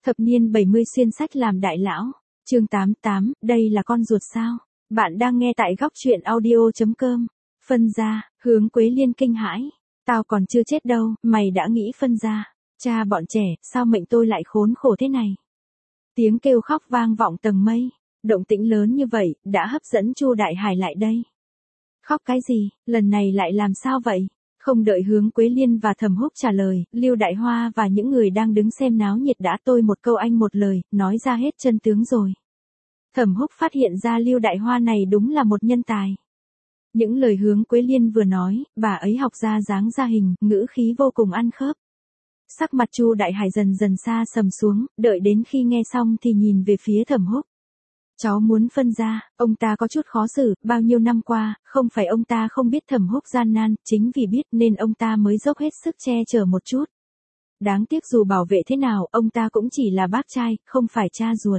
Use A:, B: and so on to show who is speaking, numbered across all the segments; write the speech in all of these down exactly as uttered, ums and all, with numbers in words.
A: Thập niên bảy mươi xuyên sách làm đại lão. Chương tám mươi tám, đây là con ruột sao? Bạn đang nghe tại góc truyện audio chấm com. Phân gia, Hướng Quế Liên kinh hãi. Tao còn chưa chết đâu, mày đã nghĩ phân gia. Cha bọn trẻ, sao mệnh tôi lại khốn khổ thế này? Tiếng kêu khóc vang vọng tầng mây. Động tĩnh lớn như vậy, đã hấp dẫn Chu Đại Hải lại đây. Khóc cái gì, lần này lại làm sao vậy? Không đợi Hướng Quế Liên và Thẩm Húc trả lời, Lưu Đại Hoa và những người đang đứng xem náo nhiệt đã tôi một câu anh một lời, nói ra hết chân tướng rồi. Thẩm Húc phát hiện ra Lưu Đại Hoa này đúng là một nhân tài. Những lời Hướng Quế Liên vừa nói, bà ấy học ra dáng ra hình, ngữ khí vô cùng ăn khớp. Sắc mặt Chu Đại Hải dần dần xa sầm xuống, đợi đến khi nghe xong thì nhìn về phía Thẩm Húc. Cháu muốn phân gia, ông ta có chút khó xử, bao nhiêu năm qua, không phải ông ta không biết Thẩm Húc gian nan, chính vì biết nên ông ta mới dốc hết sức che chở một chút. Đáng tiếc dù bảo vệ thế nào, ông ta cũng chỉ là bác trai, không phải cha ruột.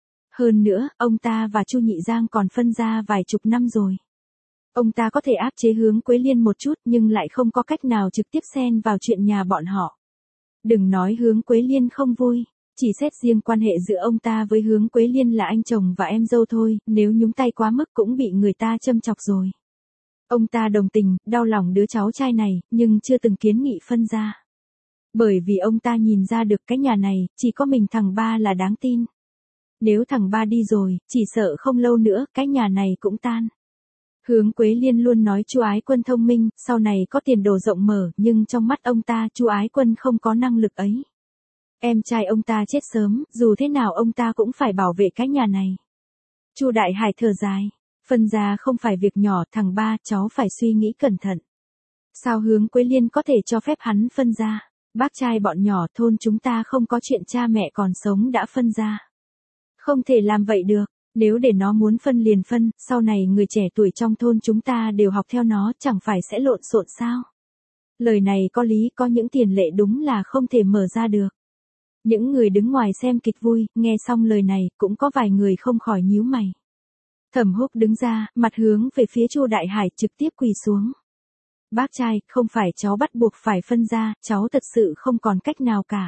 A: Hơn nữa, ông ta và Chu Nhị Giang còn phân gia vài chục năm rồi. Ông ta có thể áp chế Hướng Quế Liên một chút nhưng lại không có cách nào trực tiếp xen vào chuyện nhà bọn họ. Đừng nói Hướng Quế Liên không vui. Chỉ xét riêng quan hệ giữa ông ta với Hướng Quế Liên là anh chồng và em dâu thôi, nếu nhúng tay quá mức cũng bị người ta châm chọc rồi. Ông ta đồng tình, đau lòng đứa cháu trai này, nhưng chưa từng kiến nghị phân gia. Bởi vì ông ta nhìn ra được cái nhà này, chỉ có mình thằng ba là đáng tin. Nếu thằng ba đi rồi, chỉ sợ không lâu nữa, cái nhà này cũng tan. Hướng Quế Liên luôn nói Chu Ái Quân thông minh, sau này có tiền đồ rộng mở, nhưng trong mắt ông ta Chu Ái Quân không có năng lực ấy. Em trai ông ta chết sớm, dù thế nào ông ta cũng phải bảo vệ cái nhà này. Chu Đại Hải thở dài, phân gia không phải việc nhỏ, thằng ba, cháu phải suy nghĩ cẩn thận. Sao Hướng Quế Liên có thể cho phép hắn phân gia? Bác trai bọn nhỏ thôn chúng ta không có chuyện cha mẹ còn sống đã phân gia. Không thể làm vậy được, nếu để nó muốn phân liền phân, sau này người trẻ tuổi trong thôn chúng ta đều học theo nó, chẳng phải sẽ lộn xộn sao? Lời này có lý, có những tiền lệ đúng là không thể mở ra được. Những người đứng ngoài xem kịch vui, nghe xong lời này, cũng có vài người không khỏi nhíu mày. Thẩm Húc đứng ra, mặt hướng về phía Chu Đại Hải, trực tiếp quỳ xuống. Bác trai, không phải cháu bắt buộc phải phân gia, cháu thật sự không còn cách nào cả.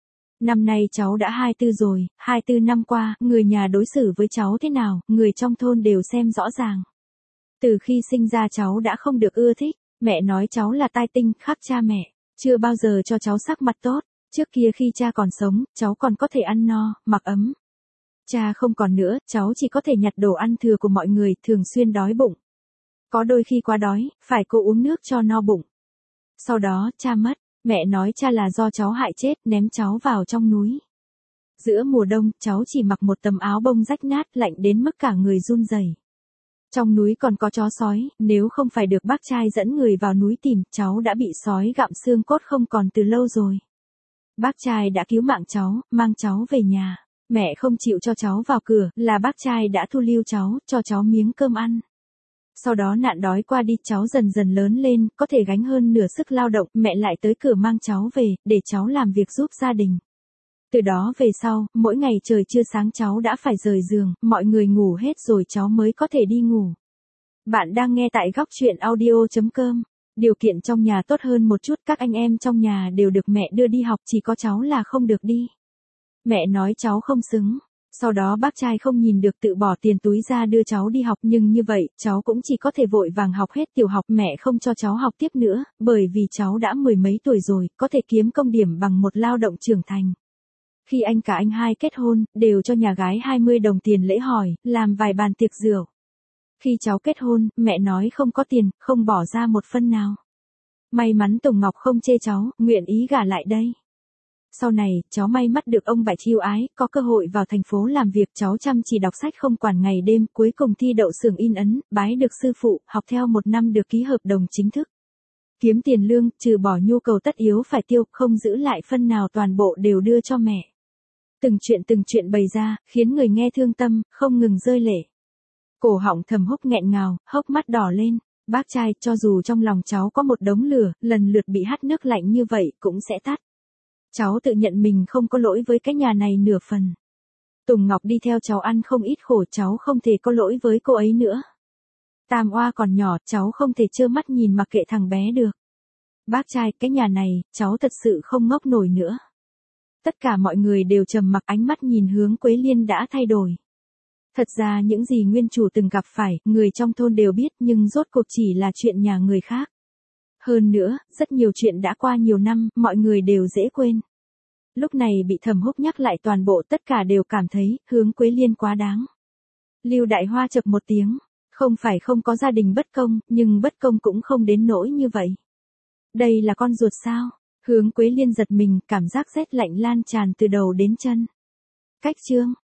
A: Năm nay cháu đã hai mươi tư rồi, hai mươi tư năm qua, người nhà đối xử với cháu thế nào, người trong thôn đều xem rõ ràng. Từ khi sinh ra cháu đã không được ưa thích, mẹ nói cháu là tai tinh, khác cha mẹ, chưa bao giờ cho cháu sắc mặt tốt. Trước kia khi cha còn sống, cháu còn có thể ăn no, mặc ấm. Cha không còn nữa, cháu chỉ có thể nhặt đồ ăn thừa của mọi người, thường xuyên đói bụng. Có đôi khi quá đói, phải cố uống nước cho no bụng. Sau đó, cha mất, mẹ nói cha là do cháu hại chết, ném cháu vào trong núi. Giữa mùa đông, cháu chỉ mặc một tấm áo bông rách nát, lạnh đến mức cả người run rẩy. Trong núi còn có chó sói, nếu không phải được bác trai dẫn người vào núi tìm, cháu đã bị sói gặm xương cốt không còn từ lâu rồi. Bác trai đã cứu mạng cháu, mang cháu về nhà. Mẹ không chịu cho cháu vào cửa, là bác trai đã thu lưu cháu, cho cháu miếng cơm ăn. Sau đó nạn đói qua đi, cháu dần dần lớn lên, có thể gánh hơn nửa sức lao động, mẹ lại tới cửa mang cháu về, để cháu làm việc giúp gia đình. Từ đó về sau, mỗi ngày trời chưa sáng cháu đã phải rời giường, mọi người ngủ hết rồi cháu mới có thể đi ngủ. Bạn đang nghe tại góc truyện audio chấm com. Điều kiện trong nhà tốt hơn một chút, các anh em trong nhà đều được mẹ đưa đi học, chỉ có cháu là không được đi. Mẹ nói cháu không xứng. Sau đó bác trai không nhìn được tự bỏ tiền túi ra đưa cháu đi học, nhưng như vậy, cháu cũng chỉ có thể vội vàng học hết tiểu học, mẹ không cho cháu học tiếp nữa, bởi vì cháu đã mười mấy tuổi rồi, có thể kiếm công điểm bằng một lao động trưởng thành. Khi anh cả anh hai kết hôn, đều cho nhà gái hai mươi đồng tiền lễ hỏi, làm vài bàn tiệc rượu. Khi cháu kết hôn, mẹ nói không có tiền, không bỏ ra một phân nào. May mắn Tùng Ngọc không chê cháu, nguyện ý gả lại đây. Sau này, cháu may mắn được ông bà chiêu ái, có cơ hội vào thành phố làm việc, cháu chăm chỉ đọc sách không quản ngày đêm, cuối cùng thi đậu xưởng in ấn, bái được sư phụ, học theo một năm được ký hợp đồng chính thức. Kiếm tiền lương, trừ bỏ nhu cầu tất yếu phải tiêu, không giữ lại phân nào, toàn bộ đều đưa cho mẹ. Từng chuyện từng chuyện bày ra, khiến người nghe thương tâm, không ngừng rơi lệ. Cổ họng Thẩm Húc nghẹn ngào, hốc mắt đỏ lên. Bác trai, cho dù trong lòng cháu có một đống lửa, lần lượt bị hắt nước lạnh như vậy, cũng sẽ tắt. Cháu tự nhận mình không có lỗi với cái nhà này nửa phần. Tùng Ngọc đi theo cháu ăn không ít khổ, cháu không thể có lỗi với cô ấy nữa. Tam Oa còn nhỏ, cháu không thể trơ mắt nhìn mặc kệ thằng bé được. Bác trai, cái nhà này, cháu thật sự không ngốc nổi nữa. Tất cả mọi người đều trầm mặc, ánh mắt nhìn Hướng Quế Liên đã thay đổi. Thật ra những gì nguyên chủ từng gặp phải, người trong thôn đều biết, nhưng rốt cuộc chỉ là chuyện nhà người khác. Hơn nữa, rất nhiều chuyện đã qua nhiều năm, mọi người đều dễ quên. Lúc này bị Thẩm Húc nhắc lại toàn bộ, tất cả đều cảm thấy, Hướng Quế Liên quá đáng. Lưu Đại Hoa chậc một tiếng, không phải không có gia đình bất công, nhưng bất công cũng không đến nỗi như vậy. Đây là con ruột sao? Hướng Quế Liên giật mình, cảm giác rét lạnh lan tràn từ đầu đến chân. Cách chương